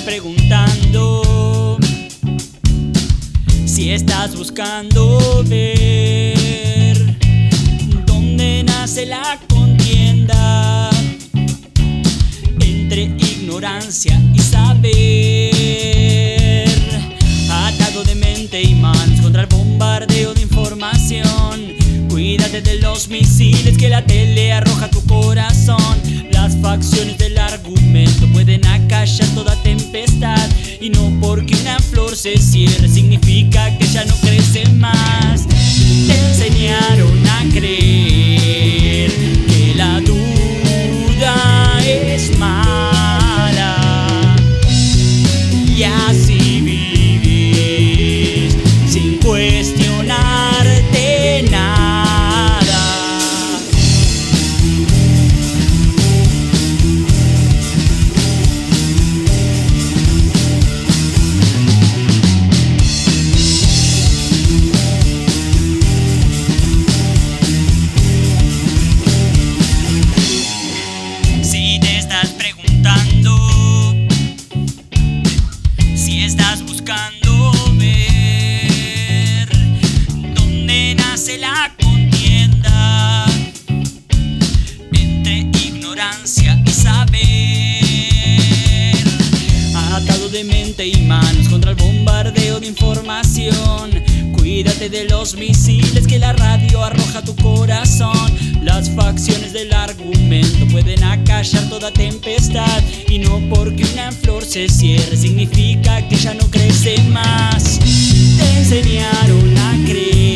preguntando, si estás buscando ver dónde nace la contienda entre ignorancia y saber, atado de mente y manos contra el bombardeo de información. Cuídate de los misiles que la tele arroja a tu corazón. Las facciones del argumento pueden acallar toda tempestad, y no porque una flor se cierre significa que ya no crece más. Te enseñaron a creer que la duda es mala, y así vivís sin cuestionarte nada. Si estás buscando ver dónde nace la contienda entre ignorancia y saber, atado de mente y manos contra el bombardeo de información. Cuídate de los misiles que la radio arroja a tu corazón. Las facciones del argumento pueden acallar toda tempestad, y no porque una flor se cierre significa que ya no crece más. Te enseñaron a creer